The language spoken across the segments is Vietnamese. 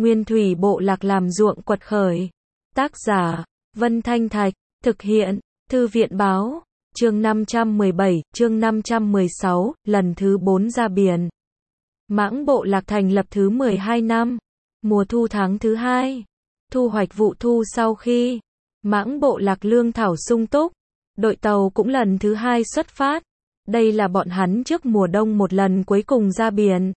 Nguyên thủy bộ lạc làm ruộng quật khởi. Tác giả, Vân Thanh Thạch, thực hiện, Thư viện báo, chương 517, chương 516, lần thứ 4 ra biển. Mãng bộ lạc thành lập thứ 12 năm, mùa thu tháng thứ 2, thu hoạch vụ thu sau khi Mãng bộ lạc lương thảo sung túc, đội tàu cũng lần thứ 2 xuất phát. Đây là bọn hắn trước mùa đông một lần cuối cùng ra biển.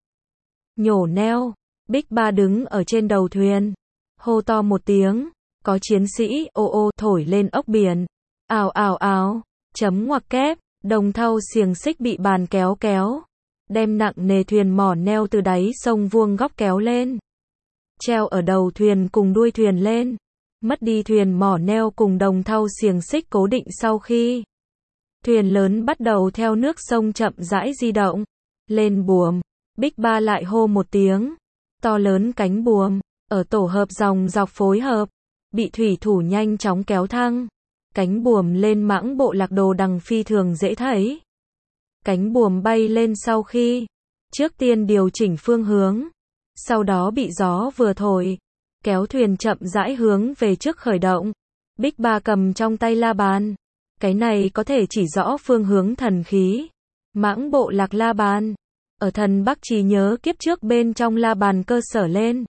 Nhổ neo, Big Ba đứng ở trên đầu thuyền, hô to một tiếng, có chiến sĩ ô ô thổi lên ốc biển. Ào ào ào, chấm ngoặc kép, đồng thau xiềng xích bị bàn kéo kéo, đem nặng nề thuyền mỏ neo từ đáy sông vuông góc kéo lên, treo ở đầu thuyền cùng đuôi thuyền lên. Mất đi thuyền mỏ neo cùng đồng thau xiềng xích cố định sau khi thuyền lớn bắt đầu theo nước sông chậm rãi di động. Lên buồm, Big Ba lại hô một tiếng, to lớn cánh buồm, ở tổ hợp dòng dọc phối hợp, bị thủy thủ nhanh chóng kéo thăng. Cánh buồm lên mãng bộ lạc đồ đằng phi thường dễ thấy. Cánh buồm bay lên sau khi, trước tiên điều chỉnh phương hướng, sau đó bị gió vừa thổi, kéo thuyền chậm rãi hướng về trước khởi động. Big Ba cầm trong tay la bàn. Cái này có thể chỉ rõ phương hướng thần khí. Mãng bộ lạc la bàn. Ở thần Bắc trí nhớ kiếp trước bên trong la bàn cơ sở lên,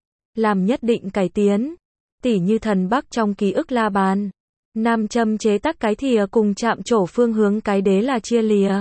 làm nhất định cải tiến. Tỉ như thần Bắc trong ký ức la bàn, nam châm chế tác cái thìa cùng chạm trổ phương hướng cái đế là chia lìa.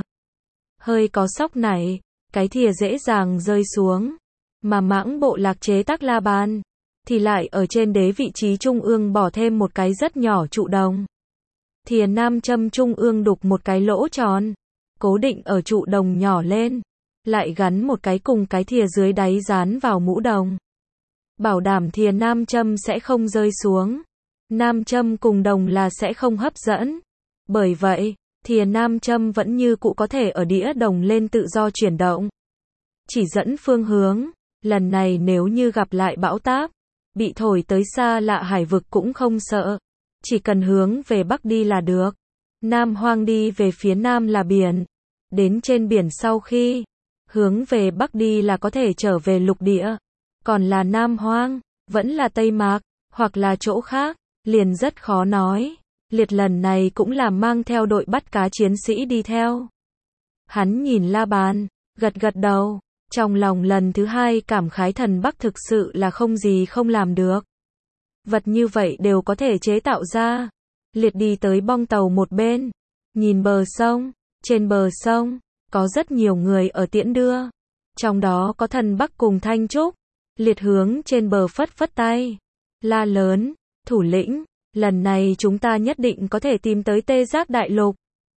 Hơi có sóc này, cái thìa dễ dàng rơi xuống. Mà mãng bộ lạc chế tác la bàn thì lại ở trên đế vị trí trung ương bỏ thêm một cái rất nhỏ trụ đồng. Thìa nam châm trung ương đục một cái lỗ tròn, cố định ở trụ đồng nhỏ lên, lại gắn một cái cùng cái thìa dưới đáy dán vào mũ đồng. Bảo đảm thìa nam châm sẽ không rơi xuống. Nam châm cùng đồng là sẽ không hấp dẫn. Bởi vậy, thìa nam châm vẫn như cũ có thể ở đĩa đồng lên tự do chuyển động. Chỉ dẫn phương hướng, lần này nếu như gặp lại bão táp, bị thổi tới xa lạ hải vực cũng không sợ. Chỉ cần hướng về Bắc đi là được. Nam Hoang đi về phía Nam là biển. Đến trên biển sau khi hướng về Bắc đi là có thể trở về lục địa. Còn là Nam Hoang, vẫn là Tây Mạc, hoặc là chỗ khác, liền rất khó nói. Liệt lần này cũng là mang theo đội bắt cá chiến sĩ đi theo. Hắn nhìn la bàn, gật gật đầu, trong lòng lần thứ 2 cảm khái thần Bắc thực sự là không gì không làm được. Vật như vậy đều có thể chế tạo ra. Liệt đi tới bong tàu một bên, nhìn bờ sông, trên bờ sông, có rất nhiều người ở tiễn đưa. Trong đó có thần Bắc cùng Thanh Trúc. Liệt hướng trên bờ phất phất tay, la lớn, thủ lĩnh, lần này chúng ta nhất định có thể tìm tới Tê Giác Đại Lục.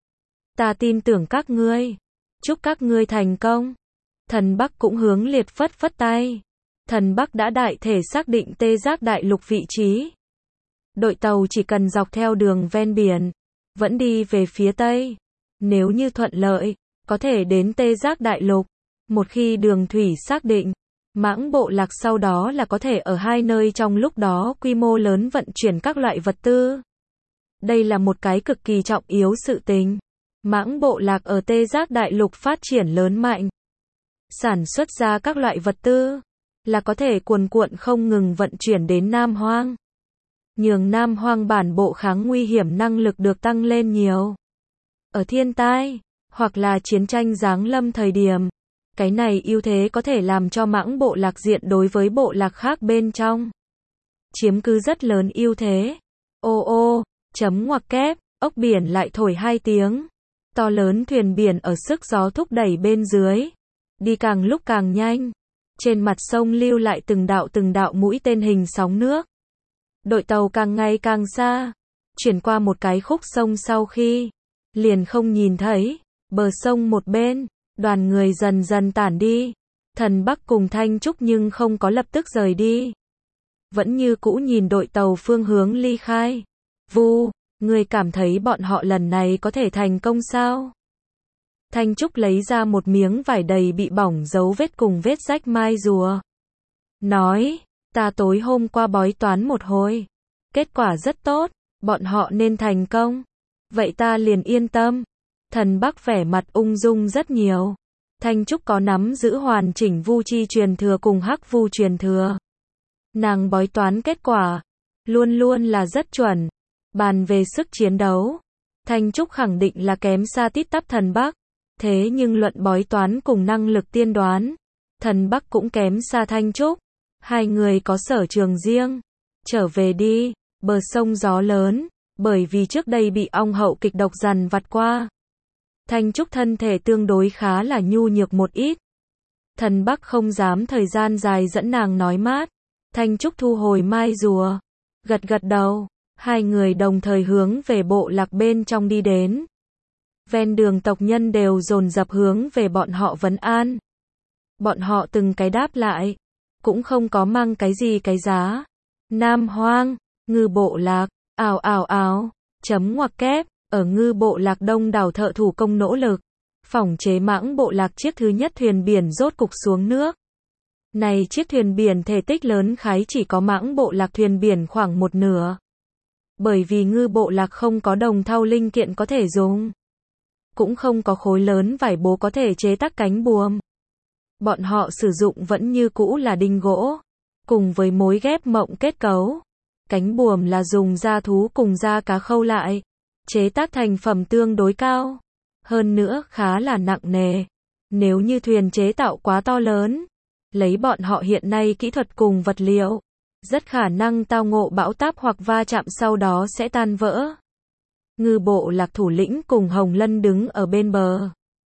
Ta tin tưởng các ngươi, chúc các ngươi thành công. Thần Bắc cũng hướng Liệt phất phất tay. Thần Bắc đã đại thể xác định Tê Giác Đại Lục vị trí. Đội tàu chỉ cần dọc theo đường ven biển, vẫn đi về phía Tây. Nếu như thuận lợi, có thể đến Tê Giác Đại Lục. Một khi đường thủy xác định, mãng bộ lạc sau đó là có thể ở hai nơi trong lúc đó quy mô lớn vận chuyển các loại vật tư. Đây là một cái cực kỳ trọng yếu sự tình. Mãng bộ lạc ở Tê Giác Đại Lục phát triển lớn mạnh, sản xuất ra các loại vật tư, là có thể cuồn cuộn không ngừng vận chuyển đến Nam Hoang. Nhường Nam Hoang bản bộ kháng nguy hiểm năng lực được tăng lên nhiều. Ở thiên tai, hoặc là chiến tranh giáng lâm thời điểm, cái này ưu thế có thể làm cho mãng bộ lạc diện đối với bộ lạc khác bên trong chiếm cứ rất lớn ưu thế. Ô ô, chấm ngoặc kép, ốc biển lại thổi 2 tiếng. To lớn thuyền biển ở sức gió thúc đẩy bên dưới, đi càng lúc càng nhanh. Trên mặt sông lưu lại từng đạo mũi tên hình sóng nước. Đội tàu càng ngày càng xa, chuyển qua một cái khúc sông sau khi liền không nhìn thấy bờ sông một bên. Đoàn người dần dần tản đi. Thần Bắc cùng Thanh Trúc nhưng không có lập tức rời đi. Vẫn như cũ nhìn đội tàu phương hướng ly khai. Vu, người cảm thấy bọn họ lần này có thể thành công sao? Thanh Trúc lấy ra một miếng vải đầy bị bỏng dấu vết cùng vết rách mai rùa. Nói, ta tối hôm qua bói toán một hồi. Kết quả rất tốt, bọn họ nên thành công. Vậy ta liền yên tâm. Thần Bắc vẻ mặt ung dung rất nhiều. Thanh Trúc có nắm giữ hoàn chỉnh Vu Chi truyền thừa cùng Hắc Vu truyền thừa. Nàng bói toán kết quả, luôn luôn là rất chuẩn. Bàn về sức chiến đấu, Thanh Trúc khẳng định là kém xa tít tắp thần Bắc. Thế nhưng luận bói toán cùng năng lực tiên đoán, thần Bắc cũng kém xa Thanh Trúc. Hai người có sở trường riêng. Trở về đi, bờ sông gió lớn, bởi vì trước đây bị ong hậu kịch độc dằn vặt qua. Thanh Trúc thân thể tương đối khá là nhu nhược một ít. Thần Bắc không dám thời gian dài dẫn nàng nói mát. Thanh Trúc thu hồi mai rùa, gật gật đầu. Hai người đồng thời hướng về bộ lạc bên trong đi đến. Ven đường tộc nhân đều dồn dập hướng về bọn họ vấn an. Bọn họ từng cái đáp lại, cũng không có mang cái gì cái giá. Nam Hoang, Ngư bộ lạc, ào ào ào, chấm ngoặc kép, ở Ngư bộ lạc đông đảo thợ thủ công nỗ lực. Phỏng chế Mãng bộ lạc chiếc thứ nhất thuyền biển rốt cục xuống nước. Này chiếc thuyền biển thể tích lớn khái chỉ có Mãng bộ lạc thuyền biển khoảng một nửa. Bởi vì Ngư bộ lạc không có đồng thau linh kiện có thể dùng. Cũng không có khối lớn vải bố có thể chế tác cánh buồm. Bọn họ sử dụng vẫn như cũ là đinh gỗ, cùng với mối ghép mộng kết cấu. Cánh buồm là dùng da thú cùng da cá khâu lại, chế tác thành phẩm tương đối cao. Hơn nữa khá là nặng nề. Nếu như thuyền chế tạo quá to lớn, lấy bọn họ hiện nay kỹ thuật cùng vật liệu, rất khả năng tao ngộ bão táp hoặc va chạm sau đó sẽ tan vỡ. Ngư bộ lạc thủ lĩnh cùng Hồng Lân đứng ở bên bờ.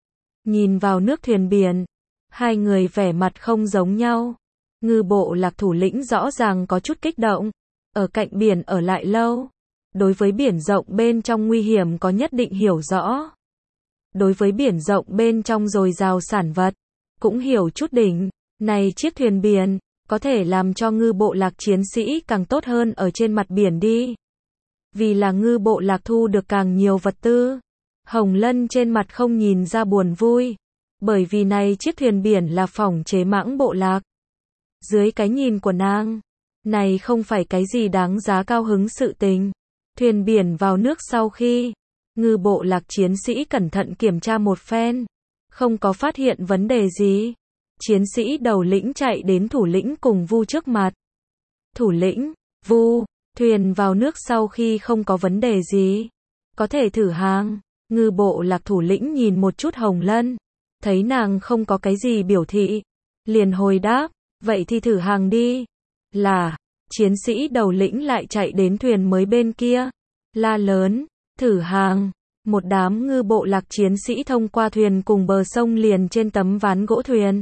Nhìn vào nước thuyền biển, hai người vẻ mặt không giống nhau. Ngư bộ lạc thủ lĩnh rõ ràng có chút kích động, ở cạnh biển ở lại lâu. Đối với biển rộng bên trong nguy hiểm có nhất định hiểu rõ. Đối với biển rộng bên trong dồi dào sản vật, cũng hiểu chút đỉnh. Này chiếc thuyền biển, có thể làm cho ngư bộ lạc chiến sĩ càng tốt hơn ở trên mặt biển đi. Vì là ngư bộ lạc thu được càng nhiều vật tư. Hồng Lân trên mặt không nhìn ra buồn vui. Bởi vì này chiếc thuyền biển là phỏng chế Mãng bộ lạc. Dưới cái nhìn của nàng, này không phải cái gì đáng giá cao hứng sự tình. Thuyền biển vào nước sau khi, ngư bộ lạc chiến sĩ cẩn thận kiểm tra một phen. Không có phát hiện vấn đề gì. Chiến sĩ đầu lĩnh chạy đến thủ lĩnh cùng Vu trước mặt. Thủ lĩnh, Vu, thuyền vào nước sau khi không có vấn đề gì. Có thể thử hàng. Ngư bộ lạc thủ lĩnh nhìn một chút Hồng Lân. Thấy nàng không có cái gì biểu thị. Liền hồi đáp, vậy thì thử hàng đi. Là, chiến sĩ đầu lĩnh lại chạy đến thuyền mới bên kia. La lớn, thử hàng. Một đám ngư bộ lạc chiến sĩ thông qua thuyền cùng bờ sông liền trên tấm ván gỗ thuyền.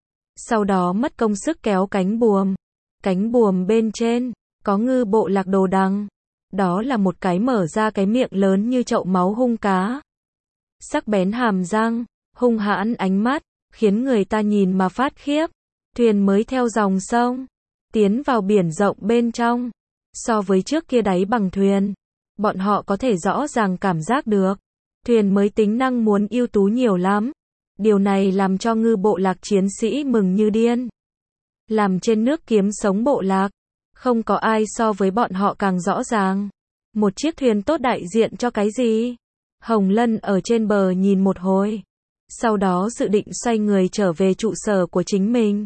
Sau đó mất công sức kéo cánh buồm. Cánh buồm bên trên, có ngư bộ lạc đồ đằng. Đó là một cái mở ra cái miệng lớn như chậu máu hung cá. Sắc bén hàm răng, hung hãn ánh mắt, khiến người ta nhìn mà phát khiếp. Thuyền mới theo dòng sông, tiến vào biển rộng bên trong. So với trước kia đáy bằng thuyền, bọn họ có thể rõ ràng cảm giác được. Thuyền mới tính năng muốn ưu tú nhiều lắm. Điều này làm cho ngư bộ lạc chiến sĩ mừng như điên. Làm trên nước kiếm sống bộ lạc, không có ai so với bọn họ càng rõ ràng. Một chiếc thuyền tốt đại diện cho cái gì? Hồng Lân ở trên bờ nhìn một hồi. Sau đó dự định xoay người trở về trụ sở của chính mình.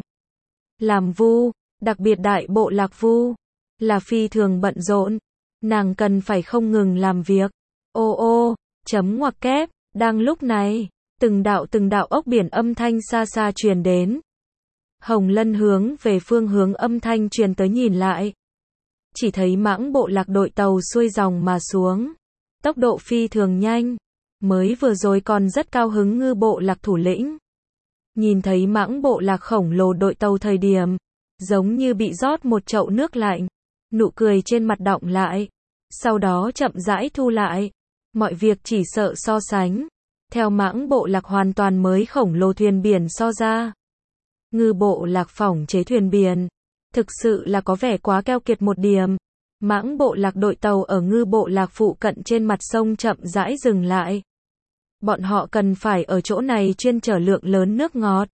Làm Vu, đặc biệt đại bộ lạc Vu, là phi thường bận rộn. Nàng cần phải không ngừng làm việc. Ô ô, chấm ngoặc kép, đang lúc này, từng đạo ốc biển âm thanh xa xa truyền đến. Hồng Lân hướng về phương hướng âm thanh truyền tới nhìn lại. Chỉ thấy Mãng bộ lạc đội tàu xuôi dòng mà xuống. Tốc độ phi thường nhanh. Mới vừa rồi còn rất cao hứng ngư bộ lạc thủ lĩnh. Nhìn thấy Mãng bộ lạc khổng lồ đội tàu thời điểm, giống như bị rót một chậu nước lạnh. Nụ cười trên mặt đọng lại. Sau đó chậm rãi thu lại. Mọi việc chỉ sợ so sánh. Theo Mãng bộ lạc hoàn toàn mới khổng lồ thuyền biển so ra. Ngư bộ lạc phỏng chế thuyền biển. Thực sự là có vẻ quá keo kiệt một điểm. Mãng bộ lạc đội tàu ở ngư bộ lạc phụ cận trên mặt sông chậm rãi dừng lại. Bọn họ cần phải ở chỗ này chuyên chở lượng lớn nước ngọt.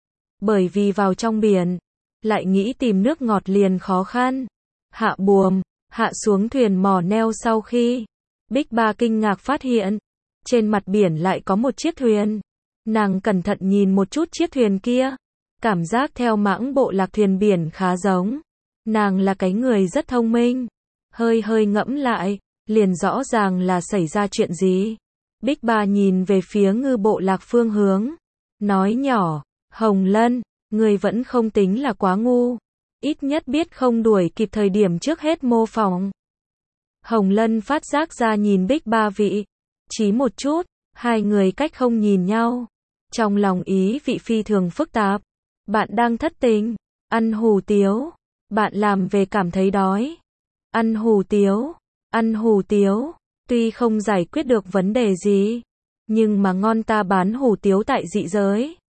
Bởi vì vào trong biển, lại nghĩ tìm nước ngọt liền khó khăn. Hạ buồm, hạ xuống thuyền mò neo sau khi. Bích Ba kinh ngạc phát hiện. Trên mặt biển lại có một chiếc thuyền. Nàng cẩn thận nhìn một chút chiếc thuyền kia. Cảm giác theo Mãng bộ lạc thuyền biển khá giống. Nàng là cái người rất thông minh. Hơi hơi ngẫm lại, liền rõ ràng là xảy ra chuyện gì. Bích Ba nhìn về phía Ngư Bộ Lạc phương hướng. Nói nhỏ, Hồng Lân, người vẫn không tính là quá ngu. Ít nhất biết không đuổi kịp thời điểm trước hết mô phỏng. Hồng Lân phát giác ra nhìn Bích Ba vị trí một chút, hai người cách không nhìn nhau. Trong lòng ý vị phi thường phức tạp. Bạn đang thất tình, ăn hủ tiếu, bạn làm về cảm thấy đói. Ăn hủ tiếu, tuy không giải quyết được vấn đề gì, nhưng mà ngon ta bán hủ tiếu tại dị giới.